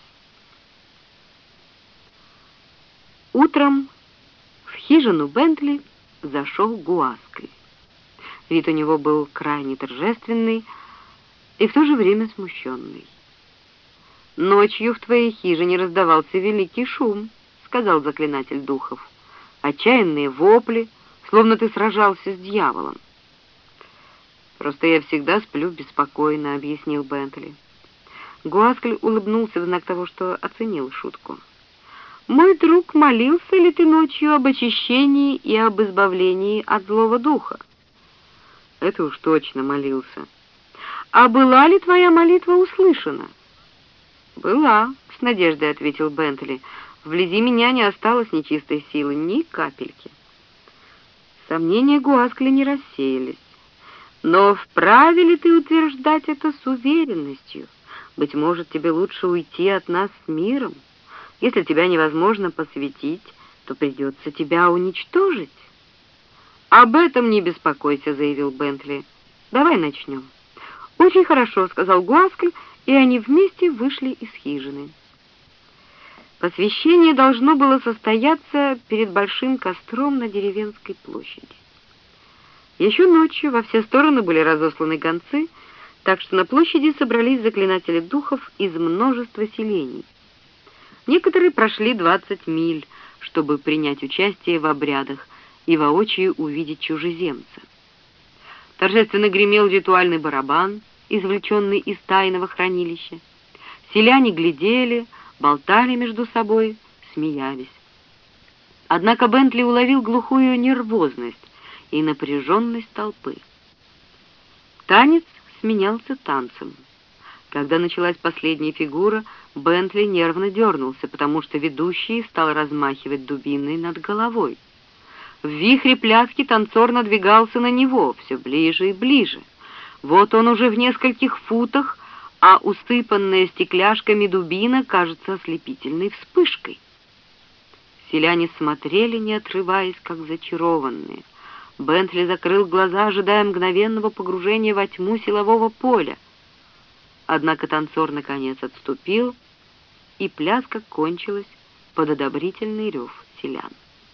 Утром в хижину Бентли зашел Гуаскли. Вид у него был крайне торжественный и в то же время смущенный. «Ночью в твоей хижине раздавался великий шум», — сказал заклинатель духов. «Отчаянные вопли, словно ты сражался с дьяволом». «Просто я всегда сплю беспокойно», — объяснил Бентли. Гуаскль улыбнулся в знак того, что оценил шутку. «Мой друг, молился ли ты ночью об очищении и об избавлении от злого духа?» «Это уж точно молился». «А была ли твоя молитва услышана?» «Была», — с надеждой ответил Бентли. «Вблизи меня не осталось нечистой силы, ни капельки». Сомнения Гуаскля не рассеялись. «Но вправе ли ты утверждать это с уверенностью? Быть может, тебе лучше уйти от нас с миром? Если тебя невозможно посвятить, то придется тебя уничтожить». «Об этом не беспокойся», — заявил Бентли. «Давай начнем». «Очень хорошо», — сказал Гуаскль, и они вместе вышли из хижины. Посвящение должно было состояться перед большим костром на деревенской площади. Еще ночью во все стороны были разосланы гонцы, так что на площади собрались заклинатели духов из множества селений. Некоторые прошли 20 миль, чтобы принять участие в обрядах и воочию увидеть чужеземца. Торжественно гремел ритуальный барабан, извлеченный из тайного хранилища. Селяне глядели, болтали между собой, смеялись. Однако Бентли уловил глухую нервозность и напряженность толпы. Танец сменялся танцем. Когда началась последняя фигура, Бентли нервно дернулся, потому что ведущий стал размахивать дубиной над головой. В вихре пляски танцор надвигался на него все ближе и ближе. Вот он уже в нескольких футах, а усыпанная стекляшками дубина кажется ослепительной вспышкой. Селяне смотрели, не отрываясь, как зачарованные. Бентли закрыл глаза, ожидая мгновенного погружения во тьму силового поля. Однако танцор наконец отступил, и пляска кончилась под одобрительный рев селян.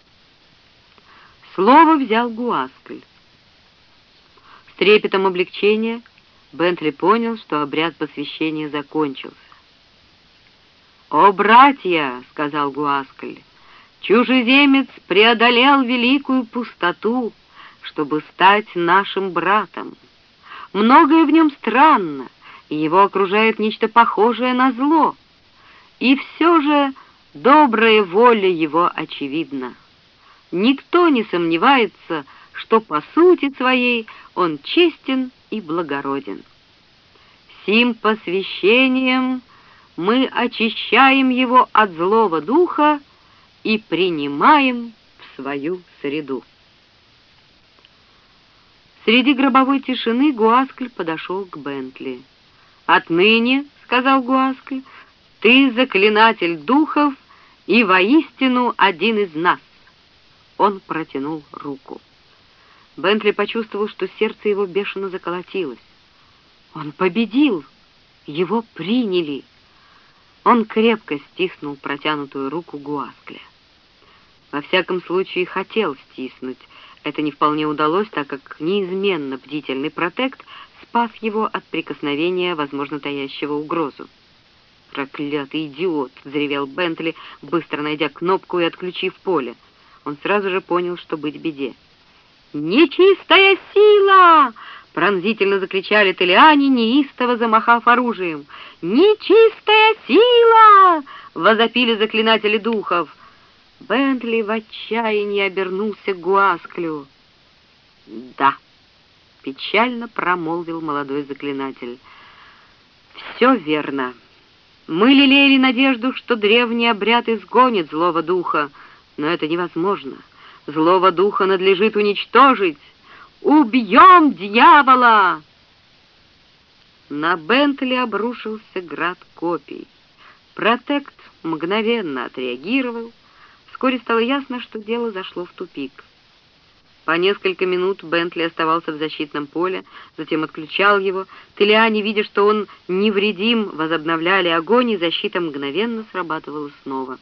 Слово взял Гуаскль. С трепетом облегчения Бентли понял, что обряд посвящения закончился. «О, братья!» — сказал Гуаскль. «Чужеземец преодолел великую пустоту, чтобы стать нашим братом. Многое в нем странно, и его окружает нечто похожее на зло. И все же добрая воля его очевидна. Никто не сомневается, что по сути своей он честен и благороден. Сим посвящением мы очищаем его от злого духа и принимаем в свою среду». Среди гробовой тишины Гуаскль подошел к Бентли. «Отныне, — сказал Гуаскль, — ты заклинатель духов и воистину один из нас». Он протянул руку. Бентли почувствовал, что сердце его бешено заколотилось. Он победил! Его приняли! Он крепко стиснул протянутую руку Гуаскля. Во всяком случае, хотел стиснуть. Это не вполне удалось, так как неизменно бдительный протект спас его от прикосновения, возможно, таящего угрозу. «Проклятый идиот!» — взревел Бентли, быстро найдя кнопку и отключив поле. Он сразу же понял, что быть беде. «Нечистая сила!» — пронзительно закричали Телиане, неистово замахав оружием. «Нечистая сила!» — возопили заклинатели духов. Бентли в отчаянии обернулся к Гуасклю. «Да», — печально промолвил молодой заклинатель, — «все верно. Мы лелеяли надежду, что древний обряд изгонит злого духа, но это невозможно. Злого духа надлежит уничтожить. Убьем дьявола!» На Бентли обрушился град копий. Протект мгновенно отреагировал. Вскоре стало ясно, что дело зашло в тупик. По несколько минут Бентли оставался в защитном поле, затем отключал его. Телиане, видя, что он невредим, возобновляли огонь, и защита мгновенно срабатывала снова.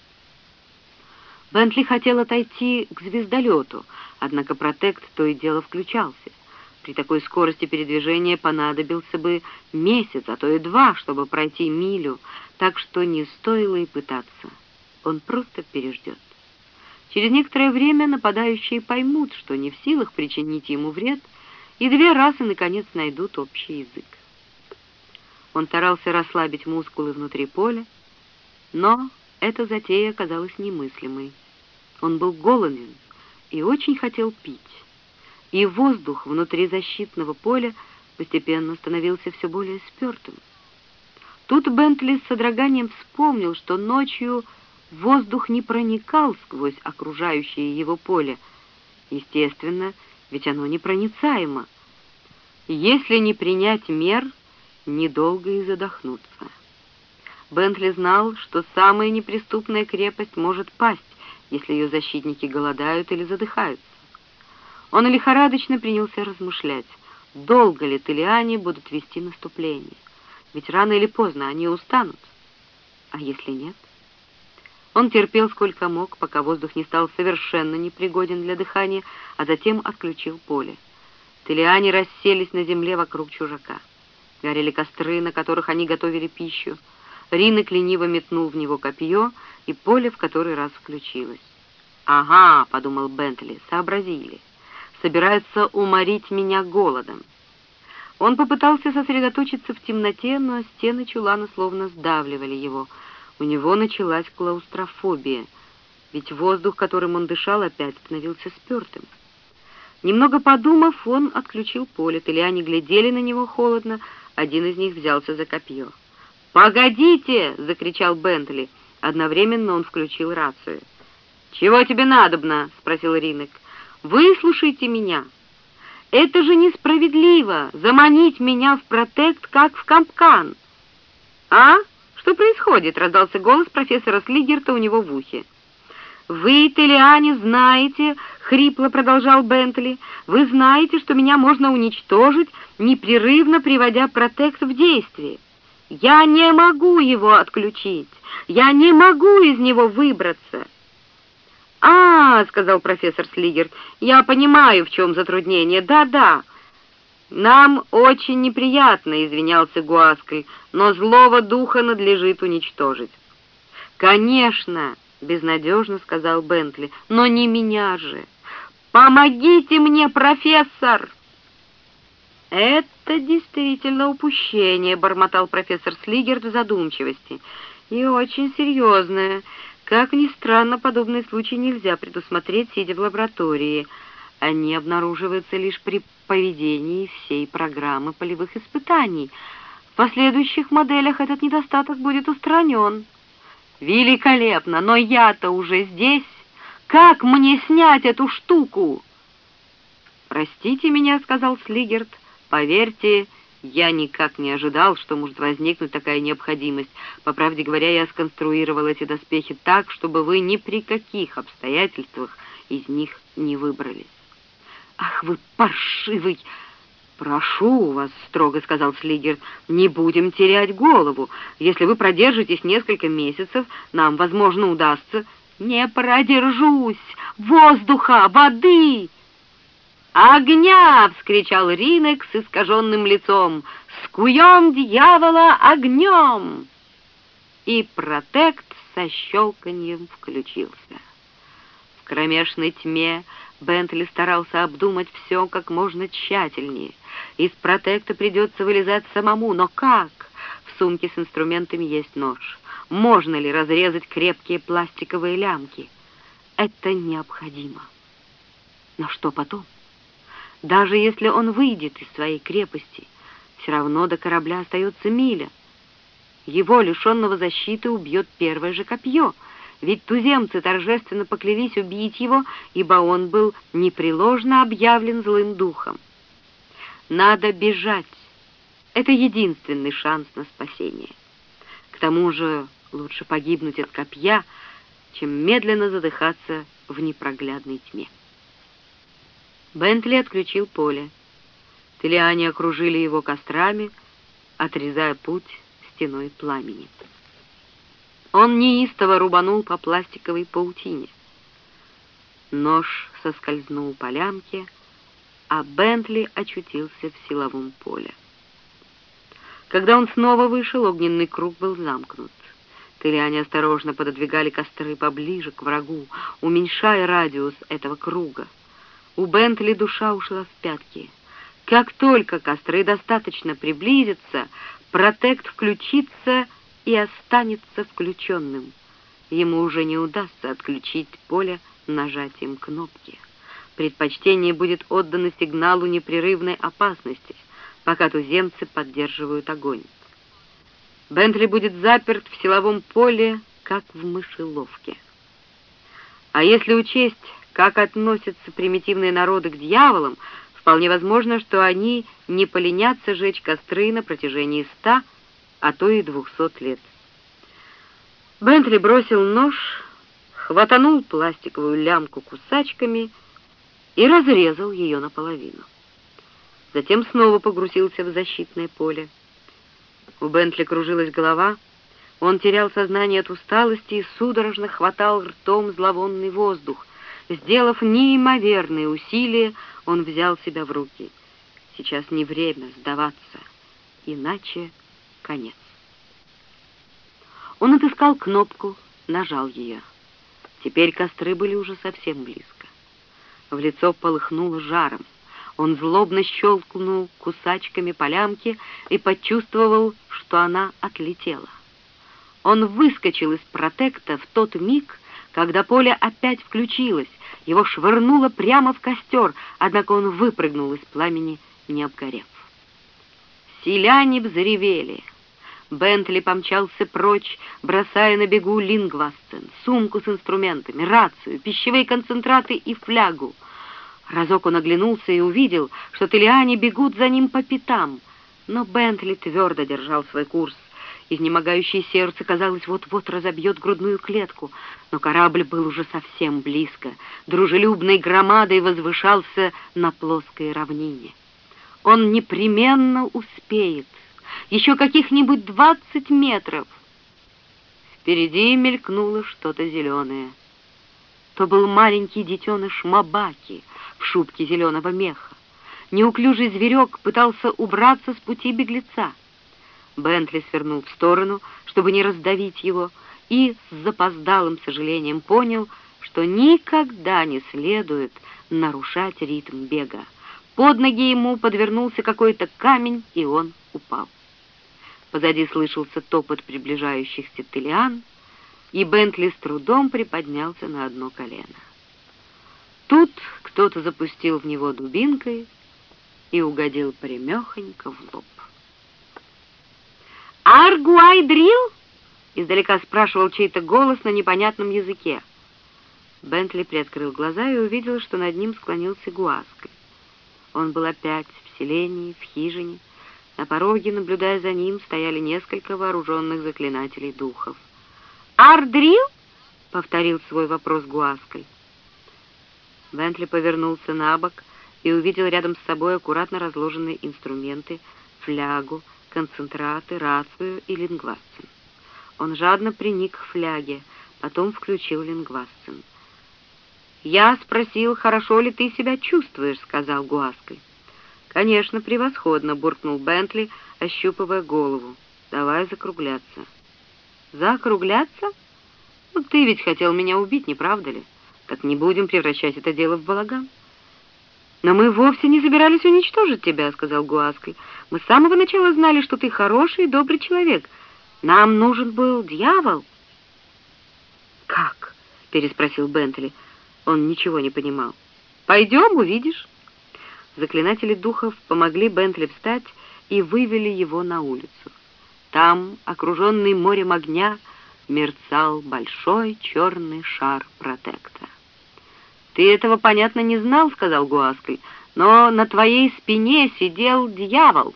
Бентли хотел отойти к звездолету, однако протект то и дело включался. При такой скорости передвижения понадобился бы месяц, а то и 2, чтобы пройти милю, так что не стоило и пытаться. Он просто переждет. Через некоторое время нападающие поймут, что не в силах причинить ему вред, и 2 расы, наконец, найдут общий язык. Он старался расслабить мускулы внутри поля, но эта затея оказалась немыслимой. Он был голоден и очень хотел пить, и воздух внутри защитного поля постепенно становился все более спертым. Тут Бентли с содроганием вспомнил, что ночью воздух не проникал сквозь окружающее его поле. Естественно, ведь оно непроницаемо. Если не принять мер, недолго и задохнуться. Бентли знал, что самая неприступная крепость может пасть, если ее защитники голодают или задыхаются. Он лихорадочно принялся размышлять, долго ли Телиане будут вести наступление. Ведь рано или поздно они устанут. А если нет? Он терпел сколько мог, пока воздух не стал совершенно непригоден для дыхания, а затем отключил поле. Телиане расселись на земле вокруг чужака. Горели костры, на которых они готовили пищу. Ринок лениво метнул в него копье, и поле в который раз включилось. «Ага», — подумал Бентли, — «сообразили. Собираются уморить меня голодом». Он попытался сосредоточиться в темноте, но стены чулана словно сдавливали его. У него началась клаустрофобия, ведь воздух, которым он дышал, опять становился спертым. Немного подумав, он отключил поле. Теляне глядели на него холодно, один из них взялся за копье. «Погодите!» — закричал Бентли. Одновременно он включил рацию. «Чего тебе надобно?» — спросил Ринек. «Выслушайте меня. Это же несправедливо — заманить меня в протект, как в капкан». «А? Что происходит?» — раздался голос профессора Слигерта у него в ухе. «Вы, Теляне, знаете, — хрипло продолжал Бентли, — вы знаете, что меня можно уничтожить, непрерывно приводя протект в действие. Я не могу его отключить, я не могу из него выбраться». «А, — сказал профессор Слигерт, — я понимаю, в чем затруднение. Да-да. Нам очень неприятно, — извинялся Гуаскаль, — но злого духа надлежит уничтожить». «Конечно, — безнадежно сказал Бентли, — но не меня же. Помогите мне, профессор!» «Это действительно упущение», — бормотал профессор Слигерт в задумчивости, — «и очень серьезное. Как ни странно, подобные случаи нельзя предусмотреть, сидя в лаборатории. Они обнаруживаются лишь при поведении всей программы полевых испытаний. В последующих моделях этот недостаток будет устранен». «Великолепно! Но я-то уже здесь! Как мне снять эту штуку?» «Простите меня», — сказал Слигерт. «Поверьте, я никак не ожидал, что может возникнуть такая необходимость. По правде говоря, я сконструировал эти доспехи так, чтобы вы ни при каких обстоятельствах из них не выбрались». «Ах, вы паршивый!» «Прошу вас, — строго сказал Слигерт, — не будем терять голову. Если вы продержитесь несколько месяцев, нам, возможно, удастся...» «Не продержусь! Воздуха! Воды!» «Огня!» — вскричал Ринек с искаженным лицом. «Скуем дьявола огнем!» И протект со щелканьем включился. В кромешной тьме Бентли старался обдумать все как можно тщательнее. Из протекта придется вылезать самому, но как? В сумке с инструментами есть нож. Можно ли разрезать крепкие пластиковые лямки? Это необходимо. Но что потом? Даже если он выйдет из своей крепости, все равно до корабля остается миля. Его, лишенного защиты, убьет первое же копье, ведь туземцы торжественно поклялись убить его, ибо он был непреложно объявлен злым духом. Надо бежать. Это единственный шанс на спасение. К тому же лучше погибнуть от копья, чем медленно задыхаться в непроглядной тьме. Бентли отключил поле. Теляне окружили его кострами, отрезая путь стеной пламени. Он неистово рубанул по пластиковой паутине. Нож соскользнул по лямке, а Бентли очутился в силовом поле. Когда он снова вышел, огненный круг был замкнут. Теляне осторожно пододвигали костры поближе к врагу, уменьшая радиус этого круга. У Бентли душа ушла в пятки. Как только костры достаточно приблизятся, протект включится и останется включенным. Ему уже не удастся отключить поле нажатием кнопки. Предпочтение будет отдано сигналу непрерывной опасности, пока туземцы поддерживают огонь. Бентли будет заперт в силовом поле, как в мышеловке. А если учесть, как относятся примитивные народы к дьяволам, вполне возможно, что они не поленятся жечь костры на протяжении 100, а то и 200 лет. Бентли бросил нож, хватанул пластиковую лямку кусачками и разрезал ее наполовину. Затем снова погрузился в защитное поле. У Бентли кружилась голова, он терял сознание от усталости и судорожно хватал ртом зловонный воздух. Сделав неимоверные усилия, он взял себя в руки. Сейчас не время сдаваться, иначе конец. Он отыскал кнопку, нажал ее. Теперь костры были уже совсем близко. В лицо полыхнуло жаром. Он злобно щелкнул кусачками по лямке и почувствовал, что она отлетела. Он выскочил из протекта в тот миг, когда поле опять включилось. Его швырнуло прямо в костер, однако он выпрыгнул из пламени, не обгорев. Селяне взревели. Бентли помчался прочь, бросая на бегу лингвассцен, сумку с инструментами, рацию, пищевые концентраты и флягу. Разок он оглянулся и увидел, что Телиане бегут за ним по пятам, но Бентли твердо держал свой курс. Изнемогающее сердце, казалось, вот-вот разобьет грудную клетку, но корабль был уже совсем близко, дружелюбной громадой возвышался на плоской равнине. Он непременно успеет. Еще каких-нибудь 20 метров. Впереди мелькнуло что-то зеленое. То был маленький детеныш Мабаки в шубке зеленого меха. Неуклюжий зверек пытался убраться с пути беглеца. Бентли свернул в сторону, чтобы не раздавить его, и с запоздалым сожалением понял, что никогда не следует нарушать ритм бега. Под ноги ему подвернулся какой-то камень, и он упал. Позади слышался топот приближающихся Телиан, и Бентли с трудом приподнялся на одно колено. Тут кто-то запустил в него дубинкой и угодил прямехонько в лоб. «Аргуайдрил?» — издалека спрашивал чей-то голос на непонятном языке. Бентли приоткрыл глаза и увидел, что над ним склонился Гуаскаль. Он был опять в селении, в хижине. На пороге, наблюдая за ним, стояли несколько вооруженных заклинателей духов. «Ардрил?» — повторил свой вопрос Гуаскаль. Бентли повернулся на бок и увидел рядом с собой аккуратно разложенные инструменты, флягу, концентраты, рацию и лингвассцен. Он жадно приник к фляге, потом включил лингвассцен. «Я спросил, хорошо ли ты себя чувствуешь», — сказал Гуаскаль. «Конечно, превосходно», — буркнул Бентли, ощупывая голову. «Давай закругляться». «Закругляться? Ну, ты ведь хотел меня убить, не правда ли? Так не будем превращать это дело в балаган». «Но мы вовсе не собирались уничтожить тебя», — сказал Гуаскаль. «Мы с самого начала знали, что ты хороший и добрый человек. Нам нужен был дьявол». «Как?» — переспросил Бентли. Он ничего не понимал. «Пойдем, увидишь». Заклинатели духов помогли Бентли встать и вывели его на улицу. Там, окруженный морем огня, мерцал большой черный шар протекта. «Ты этого, понятно, не знал», — сказал Гуаскаль, «но на твоей спине сидел дьявол».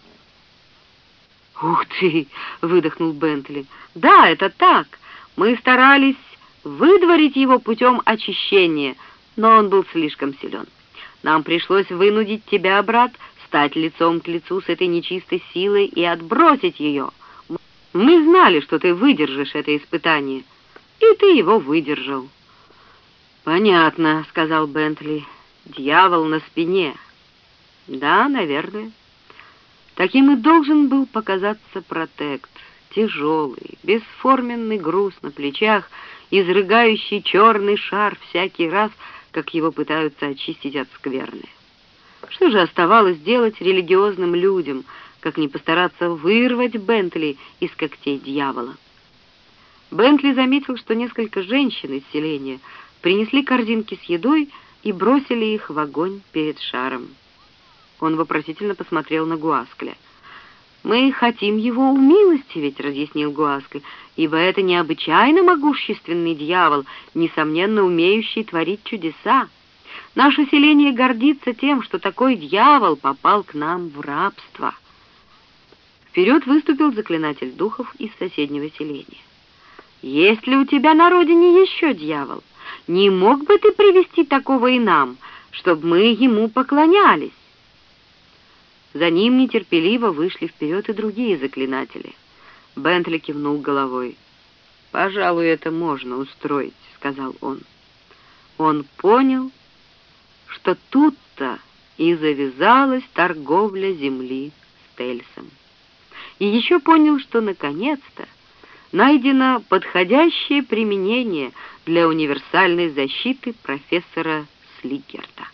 «Ух ты!» — выдохнул Бентли. «Да, это так. Мы старались выдворить его путем очищения, но он был слишком силен. Нам пришлось вынудить тебя, брат, стать лицом к лицу с этой нечистой силой и отбросить ее. Мы знали, что ты выдержишь это испытание, и ты его выдержал». «Понятно», — сказал Бентли. «Дьявол на спине». «Да, наверное». Таким и должен был показаться протект. Тяжелый, бесформенный груз на плечах, изрыгающий черный шар всякий раз, как его пытаются очистить от скверны. Что же оставалось делать религиозным людям, как не постараться вырвать Бентли из когтей дьявола? Бентли заметил, что несколько женщин из селения принесли корзинки с едой и бросили их в огонь перед шаром. Он вопросительно посмотрел на Гуаскаля. «Мы хотим его умилостивить», — разъяснил Гуаскаль, «ибо это необычайно могущественный дьявол, несомненно умеющий творить чудеса. Наше селение гордится тем, что такой дьявол попал к нам в рабство». Вперед выступил заклинатель духов из соседнего селения. «Есть ли у тебя на родине еще дьявол? Не мог бы ты привести такого и нам, чтобы мы ему поклонялись?» За ним нетерпеливо вышли вперед и другие заклинатели. Бентли кивнул головой. «Пожалуй, это можно устроить», — сказал он. Он понял, что тут-то и завязалась торговля земли с Тельсом. И еще понял, что наконец-то найдено подходящее применение для универсальной защиты профессора Слиггерта.